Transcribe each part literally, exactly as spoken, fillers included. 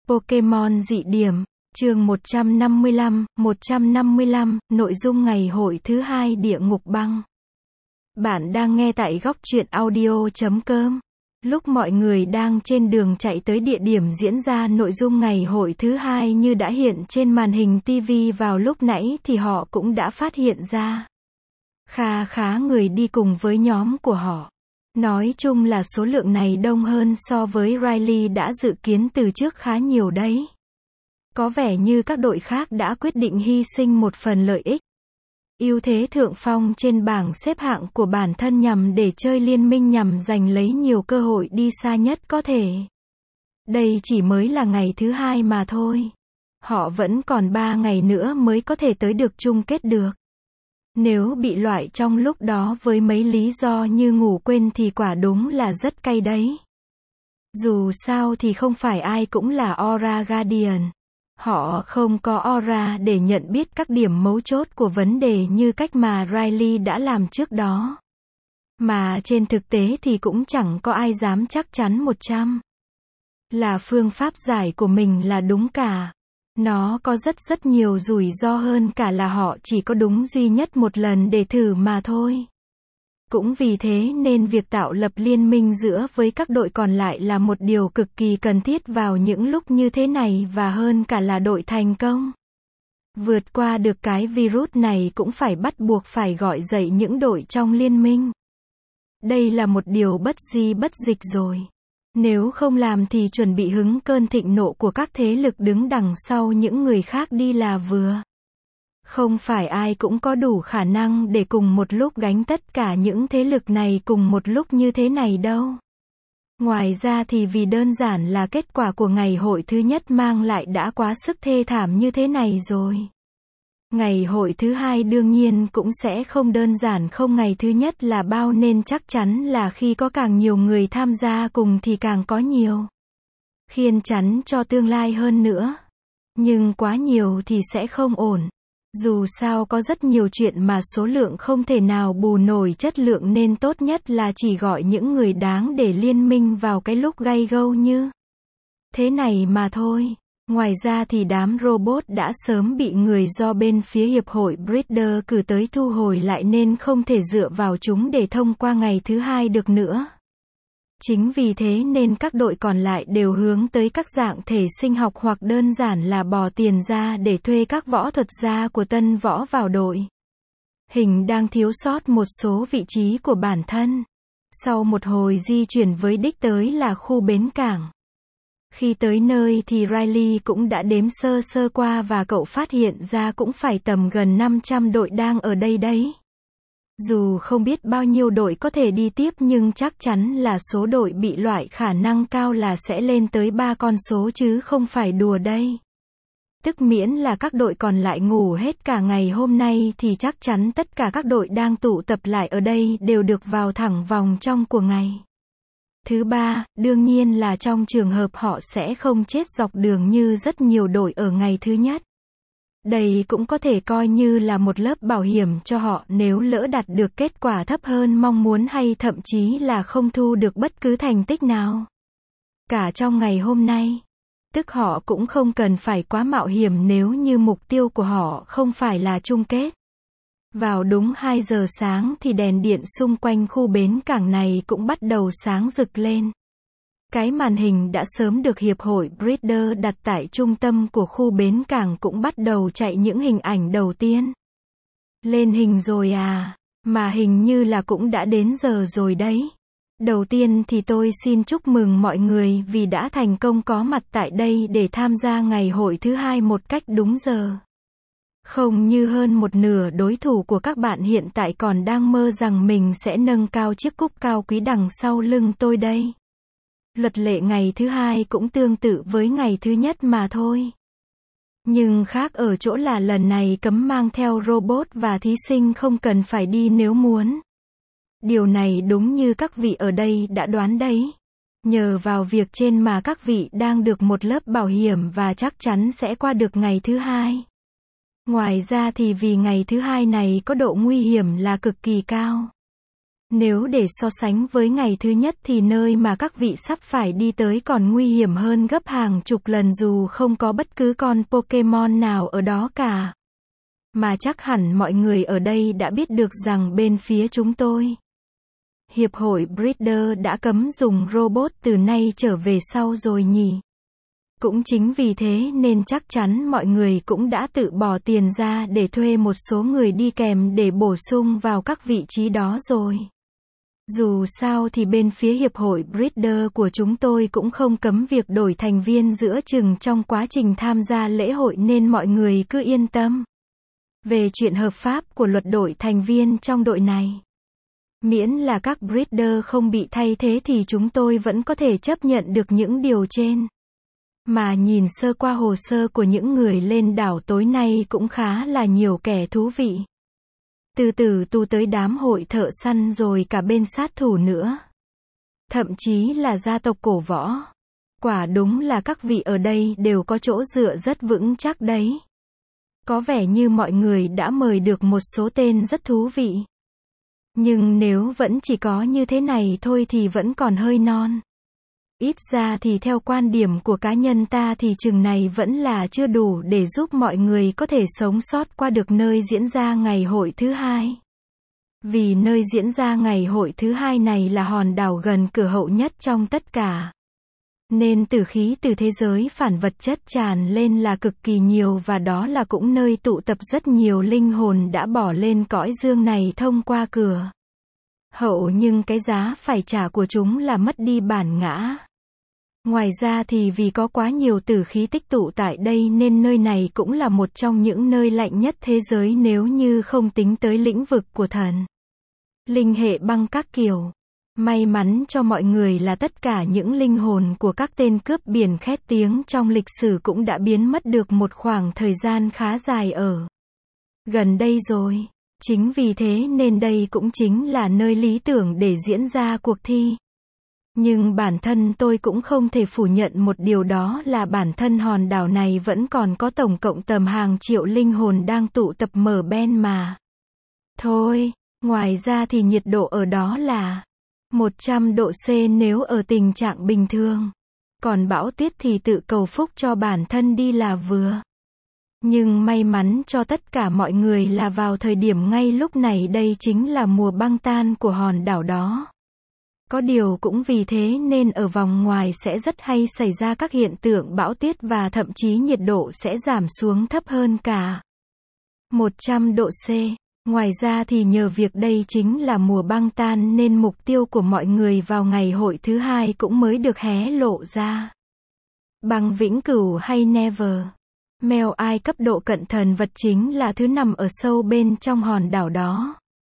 Pokemon dị điểm, chương một trăm năm mươi lăm, một trăm năm mươi lăm, nội dung ngày hội thứ hai Địa ngục băng. Bạn đang nghe tại góc truyện audio chấm com. Lúc mọi người đang trên đường chạy tới địa điểm diễn ra nội dung ngày hội thứ hai như đã hiện trên màn hình ti vi vào lúc nãy thì họ cũng đã phát hiện ra. Kha khá người đi cùng với nhóm của họ. Nói chung là số lượng này đông hơn so với Riley đã dự kiến từ trước khá nhiều đấy. Có vẻ như các đội khác đã quyết định hy sinh một phần lợi ích, ưu thế thượng phong trên bảng xếp hạng của bản thân nhằm để chơi liên minh nhằm giành lấy nhiều cơ hội đi xa nhất có thể. Đây chỉ mới là ngày thứ hai mà thôi. Họ vẫn còn ba ngày nữa mới có thể tới được chung kết được. Nếu bị loại trong lúc đó với mấy lý do như ngủ quên thì quả đúng là rất cay đấy. Dù sao thì không phải ai cũng là Aura Guardian. Họ không có aura để nhận biết các điểm mấu chốt của vấn đề như cách mà Riley đã làm trước đó. Mà trên thực tế thì cũng chẳng có ai dám chắc chắn một trăm là phương pháp giải của mình là đúng cả. Nó có rất rất nhiều rủi ro hơn cả là họ chỉ có đúng duy nhất một lần để thử mà thôi. Cũng vì thế nên việc tạo lập liên minh giữa với các đội còn lại là một điều cực kỳ cần thiết vào những lúc như thế này và hơn cả là đội thành công. Vượt qua được cái virus này cũng phải bắt buộc phải gọi dậy những đội trong liên minh. Đây là một điều bất di bất dịch rồi. Nếu không làm thì chuẩn bị hứng cơn thịnh nộ của các thế lực đứng đằng sau những người khác đi là vừa. Không phải ai cũng có đủ khả năng để cùng một lúc gánh tất cả những thế lực này cùng một lúc như thế này đâu. Ngoài ra thì vì đơn giản là kết quả của ngày hội thứ nhất mang lại đã quá sức thê thảm như thế này rồi. Ngày hội thứ hai đương nhiên cũng sẽ không đơn giản không ngày thứ nhất là bao nên chắc chắn là khi có càng nhiều người tham gia cùng thì càng có nhiều khiên chắn cho tương lai hơn nữa. Nhưng quá nhiều thì sẽ không ổn. Dù sao có rất nhiều chuyện mà số lượng không thể nào bù nổi chất lượng nên tốt nhất là chỉ gọi những người đáng để liên minh vào cái lúc gay go như thế này mà thôi. Ngoài ra thì đám robot đã sớm bị người do bên phía hiệp hội Breeder cử tới thu hồi lại nên không thể dựa vào chúng để thông qua ngày thứ hai được nữa. Chính vì thế nên các đội còn lại đều hướng tới các dạng thể sinh học hoặc đơn giản là bỏ tiền ra để thuê các võ thuật gia của tân võ vào đội. Hình đang thiếu sót một số vị trí của bản thân. Sau một hồi di chuyển với đích tới là khu bến cảng. Khi tới nơi thì Riley cũng đã đếm sơ sơ qua và cậu phát hiện ra cũng phải tầm gần năm trăm đội đang ở đây đấy. Dù không biết bao nhiêu đội có thể đi tiếp nhưng chắc chắn là số đội bị loại khả năng cao là sẽ lên tới ba con số chứ không phải đùa đây. Tức miễn là các đội còn lại ngủ hết cả ngày hôm nay thì chắc chắn tất cả các đội đang tụ tập lại ở đây đều được vào thẳng vòng trong của ngày thứ ba, đương nhiên là trong trường hợp họ sẽ không chết dọc đường như rất nhiều đội ở ngày thứ nhất. Đây cũng có thể coi như là một lớp bảo hiểm cho họ nếu lỡ đạt được kết quả thấp hơn mong muốn hay thậm chí là không thu được bất cứ thành tích nào cả trong ngày hôm nay. Tức họ cũng không cần phải quá mạo hiểm nếu như mục tiêu của họ không phải là chung kết. Vào đúng hai giờ sáng thì đèn điện xung quanh khu bến cảng này cũng bắt đầu sáng rực lên. Cái màn hình đã sớm được hiệp hội Breeder đặt tại trung tâm của khu bến cảng cũng bắt đầu chạy những hình ảnh đầu tiên. Lên hình rồi à, mà hình như là cũng đã đến giờ rồi đấy. Đầu tiên thì tôi xin chúc mừng mọi người vì đã thành công có mặt tại đây để tham gia ngày hội thứ hai một cách đúng giờ. Không như hơn một nửa đối thủ của các bạn hiện tại còn đang mơ rằng mình sẽ nâng cao chiếc cúp cao quý đằng sau lưng tôi đây. Luật lệ ngày thứ hai cũng tương tự với ngày thứ nhất mà thôi. Nhưng khác ở chỗ là lần này cấm mang theo robot và thí sinh không cần phải đi nếu muốn. Điều này đúng như các vị ở đây đã đoán đấy. Nhờ vào việc trên mà các vị đang được một lớp bảo hiểm và chắc chắn sẽ qua được ngày thứ hai. Ngoài ra thì vì ngày thứ hai này có độ nguy hiểm là cực kỳ cao. Nếu để so sánh với ngày thứ nhất thì nơi mà các vị sắp phải đi tới còn nguy hiểm hơn gấp hàng chục lần dù không có bất cứ con Pokemon nào ở đó cả. Mà chắc hẳn mọi người ở đây đã biết được rằng bên phía chúng tôi, Hiệp hội Breeder đã cấm dùng robot từ nay trở về sau rồi nhỉ. Cũng chính vì thế nên chắc chắn mọi người cũng đã tự bỏ tiền ra để thuê một số người đi kèm để bổ sung vào các vị trí đó rồi. Dù sao thì bên phía Hiệp hội Breeder của chúng tôi cũng không cấm việc đổi thành viên giữa chừng trong quá trình tham gia lễ hội nên mọi người cứ yên tâm về chuyện hợp pháp của luật đổi thành viên trong đội này. Miễn là các breeder không bị thay thế thì chúng tôi vẫn có thể chấp nhận được những điều trên. Mà nhìn sơ qua hồ sơ của những người lên đảo tối nay cũng khá là nhiều kẻ thú vị. Từ tử tu tới đám hội thợ săn rồi cả bên sát thủ nữa. Thậm chí là gia tộc cổ võ. Quả đúng là các vị ở đây đều có chỗ dựa rất vững chắc đấy. Có vẻ như mọi người đã mời được một số tên rất thú vị. Nhưng nếu vẫn chỉ có như thế này thôi thì vẫn còn hơi non. Ít ra thì theo quan điểm của cá nhân ta thì chừng này vẫn là chưa đủ để giúp mọi người có thể sống sót qua được nơi diễn ra ngày hội thứ hai. Vì nơi diễn ra ngày hội thứ hai này là hòn đảo gần cửa hậu nhất trong tất cả. Nên tử khí từ thế giới phản vật chất tràn lên là cực kỳ nhiều và đó là cũng nơi tụ tập rất nhiều linh hồn đã bỏ lên cõi dương này thông qua cửa hậu nhưng cái giá phải trả của chúng là mất đi bản ngã. Ngoài ra thì vì có quá nhiều tử khí tích tụ tại đây nên nơi này cũng là một trong những nơi lạnh nhất thế giới nếu như không tính tới lĩnh vực của thần linh hệ băng các kiểu. May mắn cho mọi người là tất cả những linh hồn của các tên cướp biển khét tiếng trong lịch sử cũng đã biến mất được một khoảng thời gian khá dài ở gần đây rồi. Chính vì thế nên đây cũng chính là nơi lý tưởng để diễn ra cuộc thi. Nhưng bản thân tôi cũng không thể phủ nhận một điều đó là bản thân hòn đảo này vẫn còn có tổng cộng tầm hàng triệu linh hồn đang tụ tập mở ben mà. Thôi, ngoài ra thì nhiệt độ ở đó là một trăm độ C nếu ở tình trạng bình thường. Còn bão tuyết thì tự cầu phúc cho bản thân đi là vừa. Nhưng may mắn cho tất cả mọi người là vào thời điểm ngay lúc này đây chính là mùa băng tan của hòn đảo đó. Có điều cũng vì thế nên ở vòng ngoài sẽ rất hay xảy ra các hiện tượng bão tuyết và thậm chí nhiệt độ sẽ giảm xuống thấp hơn cả một trăm độ C. Ngoài ra thì nhờ việc đây chính là mùa băng tan nên mục tiêu của mọi người vào ngày hội thứ hai cũng mới được hé lộ ra. Băng vĩnh cửu hay Never Mèo ai cấp độ cận thần vật chính là thứ nằm ở sâu bên trong hòn đảo đó.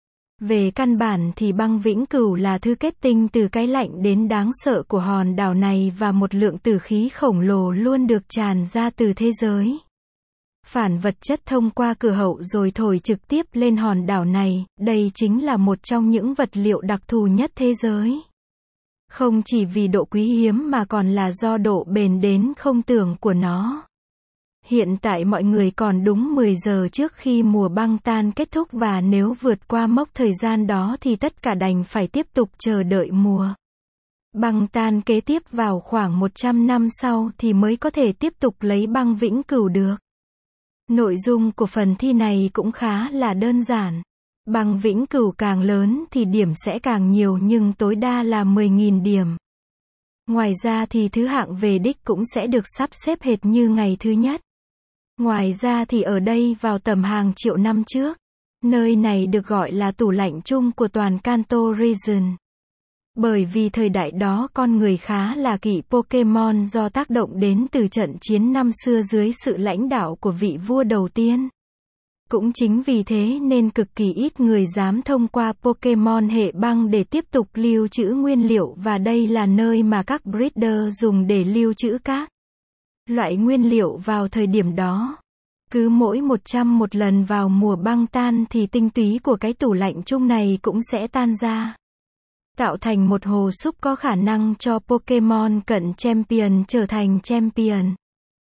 Về căn bản thì băng vĩnh cửu là thứ kết tinh từ cái lạnh đến đáng sợ của hòn đảo này và một lượng tử khí khổng lồ luôn được tràn ra từ thế giới phản vật chất thông qua cửa hậu rồi thổi trực tiếp lên hòn đảo này. Đây chính là một trong những vật liệu đặc thù nhất thế giới. Không chỉ vì độ quý hiếm mà còn là do độ bền đến không tưởng của nó. Hiện tại mọi người còn đúng mười giờ trước khi mùa băng tan kết thúc và nếu vượt qua mốc thời gian đó thì tất cả đành phải tiếp tục chờ đợi mùa băng tan kế tiếp vào khoảng một trăm năm sau thì mới có thể tiếp tục lấy băng vĩnh cửu được. Nội dung của phần thi này cũng khá là đơn giản. Băng vĩnh cửu càng lớn thì điểm sẽ càng nhiều nhưng tối đa là mười nghìn điểm. Ngoài ra thì thứ hạng về đích cũng sẽ được sắp xếp hệt như ngày thứ nhất. Ngoài ra thì ở đây vào tầm hàng triệu năm trước, nơi này được gọi là tủ lạnh chung của toàn Kanto Region. Bởi vì thời đại đó con người khá là kỵ Pokemon do tác động đến từ trận chiến năm xưa dưới sự lãnh đạo của vị vua đầu tiên. Cũng chính vì thế nên cực kỳ ít người dám thông qua Pokemon hệ băng để tiếp tục lưu trữ nguyên liệu và đây là nơi mà các breeder dùng để lưu trữ các loại nguyên liệu vào thời điểm đó. Cứ mỗi một trăm một lần vào mùa băng tan thì tinh túy của cái tủ lạnh chung này cũng sẽ tan ra, tạo thành một hồ súp có khả năng cho Pokemon cận Champion trở thành Champion.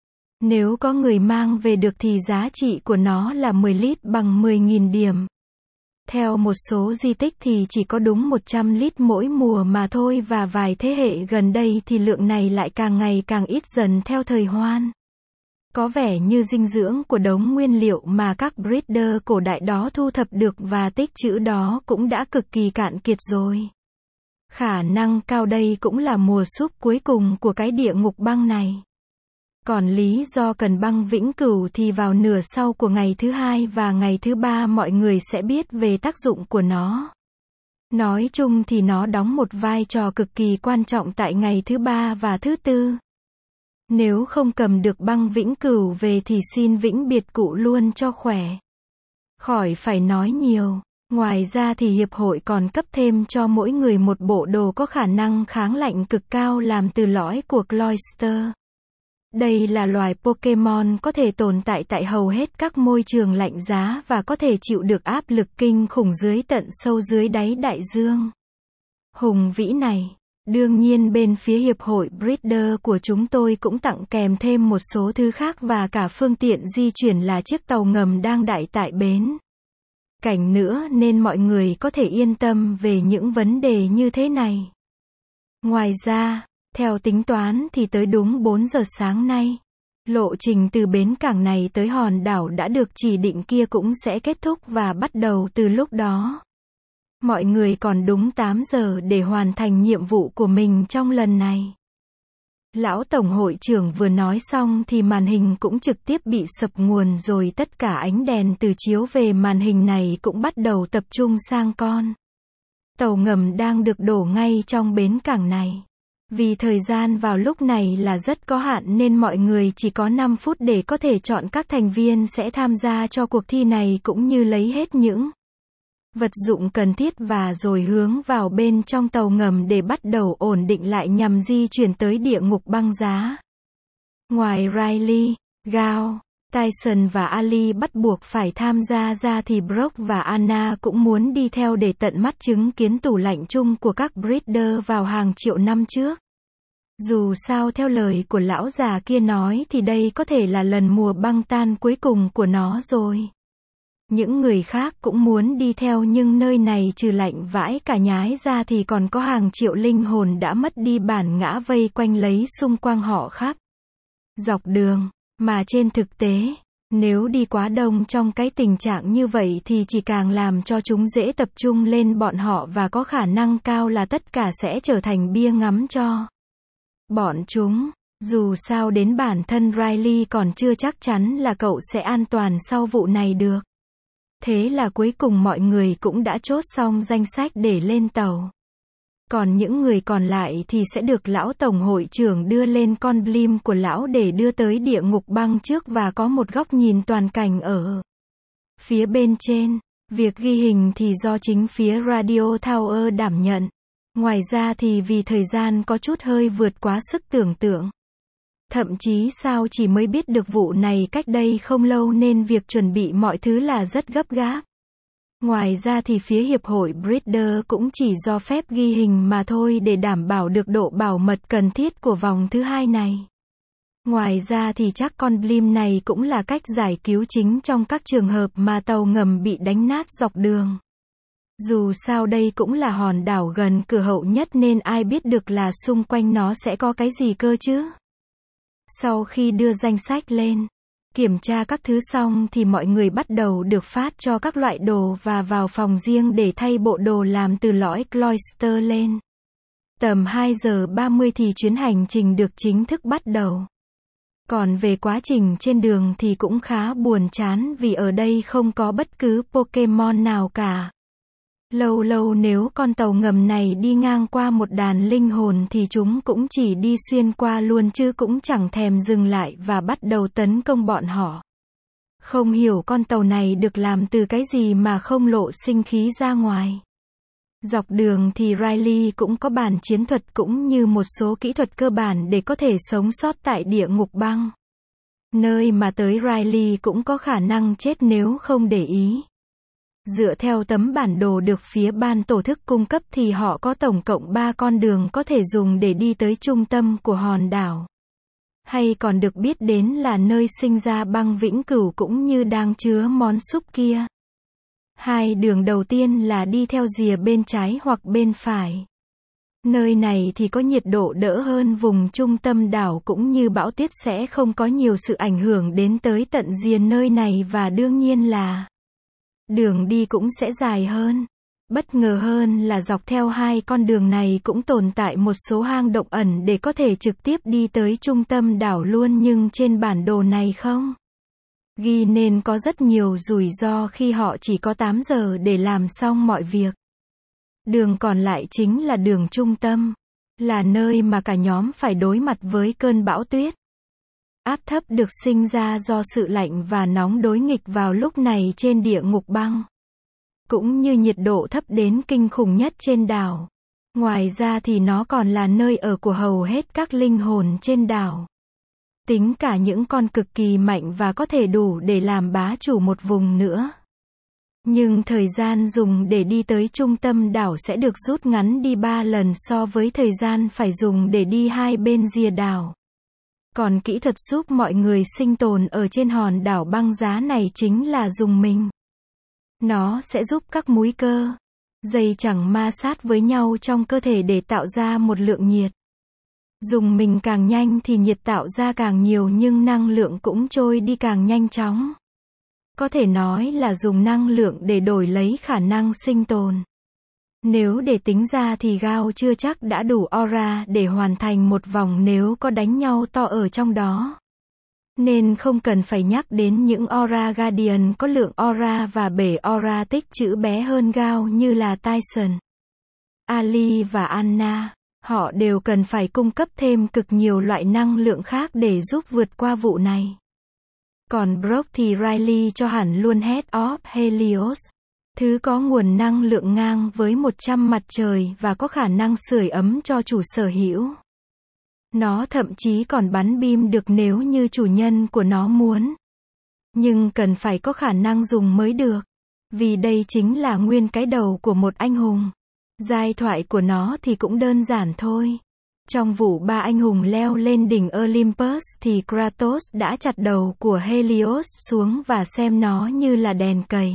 Nếu có người mang về được thì giá trị của nó là mười lít bằng mười nghìn điểm. Theo một số di tích thì chỉ có đúng một trăm lít mỗi mùa mà thôi và vài thế hệ gần đây thì lượng này lại càng ngày càng ít dần theo thời hoan. Có vẻ như dinh dưỡng của đống nguyên liệu mà các breeder cổ đại đó thu thập được và tích trữ đó cũng đã cực kỳ cạn kiệt rồi. Khả năng cao đây cũng là mùa súp cuối cùng của cái địa ngục băng này. Còn lý do cần băng vĩnh cửu thì vào nửa sau của ngày thứ hai và ngày thứ ba mọi người sẽ biết về tác dụng của nó. Nói chung thì nó đóng một vai trò cực kỳ quan trọng tại ngày thứ ba và thứ tư. Nếu không cầm được băng vĩnh cửu về thì xin vĩnh biệt cụ luôn cho khỏe. Khỏi phải nói nhiều. Ngoài ra thì hiệp hội còn cấp thêm cho mỗi người một bộ đồ có khả năng kháng lạnh cực cao làm từ lõi của Cloyster. Đây là loài Pokemon có thể tồn tại tại hầu hết các môi trường lạnh giá và có thể chịu được áp lực kinh khủng dưới tận sâu dưới đáy đại dương. Hùng vĩ này. Đương nhiên bên phía hiệp hội Breeder của chúng tôi cũng tặng kèm thêm một số thứ khác và cả phương tiện di chuyển là chiếc tàu ngầm đang đãi tại bến cảnh nữa nên mọi người có thể yên tâm về những vấn đề như thế này. Ngoài ra, theo tính toán thì tới đúng bốn giờ sáng nay, lộ trình từ bến cảng này tới hòn đảo đã được chỉ định kia cũng sẽ kết thúc và bắt đầu từ lúc đó. Mọi người còn đúng tám giờ để hoàn thành nhiệm vụ của mình trong lần này. Lão Tổng hội trưởng vừa nói xong thì màn hình cũng trực tiếp bị sập nguồn rồi tất cả ánh đèn từ chiếu về màn hình này cũng bắt đầu tập trung sang con tàu ngầm đang được đổ ngay trong bến cảng này. Vì thời gian vào lúc này là rất có hạn nên mọi người chỉ có năm phút để có thể chọn các thành viên sẽ tham gia cho cuộc thi này cũng như lấy hết những vật dụng cần thiết và rồi hướng vào bên trong tàu ngầm để bắt đầu ổn định lại nhằm di chuyển tới địa ngục băng giá. Ngoài Riley, Gao, Tyson và Ali bắt buộc phải tham gia ra thì Brock và Anna cũng muốn đi theo để tận mắt chứng kiến tủ lạnh chung của các breeder vào hàng triệu năm trước. Dù sao theo lời của lão già kia nói thì đây có thể là lần mùa băng tan cuối cùng của nó rồi. Những người khác cũng muốn đi theo nhưng nơi này trừ lạnh vãi cả nhái ra thì còn có hàng triệu linh hồn đã mất đi bản ngã vây quanh lấy xung quanh họ khắp dọc đường. Mà trên thực tế, nếu đi quá đông trong cái tình trạng như vậy thì chỉ càng làm cho chúng dễ tập trung lên bọn họ và có khả năng cao là tất cả sẽ trở thành bia ngắm cho bọn chúng. Dù sao đến bản thân Riley còn chưa chắc chắn là cậu sẽ an toàn sau vụ này được. Thế là cuối cùng mọi người cũng đã chốt xong danh sách để lên tàu. Còn những người còn lại thì sẽ được lão tổng hội trưởng đưa lên con blim của lão để đưa tới địa ngục băng trước và có một góc nhìn toàn cảnh ở phía bên trên. Việc ghi hình thì do chính phía Radio Tower đảm nhận. Ngoài ra thì vì thời gian có chút hơi vượt quá sức tưởng tượng. Thậm chí sao chỉ mới biết được vụ này cách đây không lâu nên việc chuẩn bị mọi thứ là rất gấp gáp. Ngoài ra thì phía hiệp hội Breeder cũng chỉ do phép ghi hình mà thôi để đảm bảo được độ bảo mật cần thiết của vòng thứ hai này. Ngoài ra thì chắc con blim này cũng là cách giải cứu chính trong các trường hợp mà tàu ngầm bị đánh nát dọc đường. Dù sao đây cũng là hòn đảo gần cửa hậu nhất nên ai biết được là xung quanh nó sẽ có cái gì cơ chứ. Sau khi đưa danh sách lên, kiểm tra các thứ xong thì mọi người bắt đầu được phát cho các loại đồ và vào phòng riêng để thay bộ đồ làm từ lõi Cloyster lên. Tầm hai giờ ba mươi thì chuyến hành trình được chính thức bắt đầu. Còn về quá trình trên đường thì cũng khá buồn chán vì ở đây không có bất cứ Pokemon nào cả. Lâu lâu nếu con tàu ngầm này đi ngang qua một đàn linh hồn thì chúng cũng chỉ đi xuyên qua luôn chứ cũng chẳng thèm dừng lại và bắt đầu tấn công bọn họ. Không hiểu con tàu này được làm từ cái gì mà không lộ sinh khí ra ngoài. Dọc đường thì Riley cũng có bản chiến thuật cũng như một số kỹ thuật cơ bản để có thể sống sót tại địa ngục băng. Nơi mà tới Riley cũng có khả năng chết nếu không để ý. Dựa theo tấm bản đồ được phía ban tổ chức cung cấp thì họ có tổng cộng ba con đường có thể dùng để đi tới trung tâm của hòn đảo. Hay còn được biết đến là nơi sinh ra băng vĩnh cửu cũng như đang chứa món súp kia. Hai đường đầu tiên là đi theo rìa bên trái hoặc bên phải. Nơi này thì có nhiệt độ đỡ hơn vùng trung tâm đảo cũng như bão tuyết sẽ không có nhiều sự ảnh hưởng đến tới tận rìa nơi này và đương nhiên là đường đi cũng sẽ dài hơn. Bất ngờ hơn là dọc theo hai con đường này cũng tồn tại một số hang động ẩn để có thể trực tiếp đi tới trung tâm đảo luôn nhưng trên bản đồ này không ghi nên có rất nhiều rủi ro khi họ chỉ có tám giờ để làm xong mọi việc. Đường còn lại chính là đường trung tâm, là nơi mà cả nhóm phải đối mặt với cơn bão tuyết. Áp thấp được sinh ra do sự lạnh và nóng đối nghịch vào lúc này trên địa ngục băng, cũng như nhiệt độ thấp đến kinh khủng nhất trên đảo. Ngoài ra thì nó còn là nơi ở của hầu hết các linh hồn trên đảo. Tính cả những con cực kỳ mạnh và có thể đủ để làm bá chủ một vùng nữa. Nhưng thời gian dùng để đi tới trung tâm đảo sẽ được rút ngắn đi ba lần so với thời gian phải dùng để đi hai bên rìa đảo. Còn kỹ thuật giúp mọi người sinh tồn ở trên hòn đảo băng giá này chính là dùng mình. Nó sẽ giúp các múi cơ, dây chẳng ma sát với nhau trong cơ thể để tạo ra một lượng nhiệt. Dùng mình càng nhanh thì nhiệt tạo ra càng nhiều nhưng năng lượng cũng trôi đi càng nhanh chóng. Có thể nói là dùng năng lượng để đổi lấy khả năng sinh tồn. Nếu để tính ra thì Gao chưa chắc đã đủ aura để hoàn thành một vòng nếu có đánh nhau to ở trong đó. Nên không cần phải nhắc đến những Aura Guardian có lượng aura và bể aura tích trữ bé hơn Gao như là Tyson, Ali và Anna. Họ đều cần phải cung cấp thêm cực nhiều loại năng lượng khác để giúp vượt qua vụ này. Còn Brock thì Riley cho hẳn luôn Head of Helios, thứ có nguồn năng lượng ngang với một trăm mặt trời và có khả năng sưởi ấm cho chủ sở hữu. Nó thậm chí còn bắn beam được nếu như chủ nhân của nó muốn. Nhưng cần phải có khả năng dùng mới được. Vì đây chính là nguyên cái đầu của một anh hùng. Giai thoại của nó thì cũng đơn giản thôi. Trong vụ ba anh hùng leo lên đỉnh Olympus thì Kratos đã chặt đầu của Helios xuống và xem nó như là đèn cầy.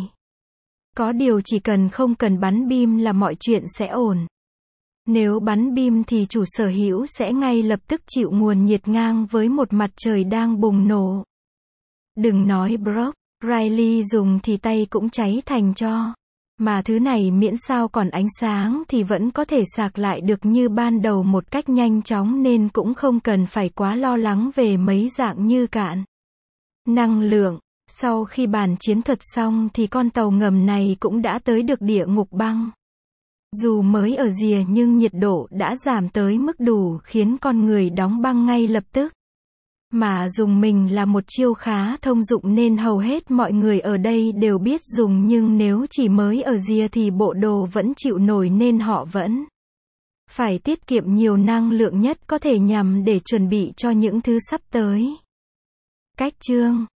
Có điều chỉ cần không cần bắn beam là mọi chuyện sẽ ổn. Nếu bắn beam thì chủ sở hữu sẽ ngay lập tức chịu nguồn nhiệt ngang với một mặt trời đang bùng nổ. Đừng nói Brock, Riley dùng thì tay cũng cháy thành tro. Mà thứ này miễn sao còn ánh sáng thì vẫn có thể sạc lại được như ban đầu một cách nhanh chóng nên cũng không cần phải quá lo lắng về mấy dạng như cạn năng lượng. Sau khi bàn chiến thuật xong thì con tàu ngầm này cũng đã tới được địa ngục băng. Dù mới ở rìa nhưng nhiệt độ đã giảm tới mức đủ khiến con người đóng băng ngay lập tức. Mà dùng mình là một chiêu khá thông dụng nên hầu hết mọi người ở đây đều biết dùng nhưng nếu chỉ mới ở rìa thì bộ đồ vẫn chịu nổi nên họ vẫn phải tiết kiệm nhiều năng lượng nhất có thể nhằm để chuẩn bị cho những thứ sắp tới. Cách chương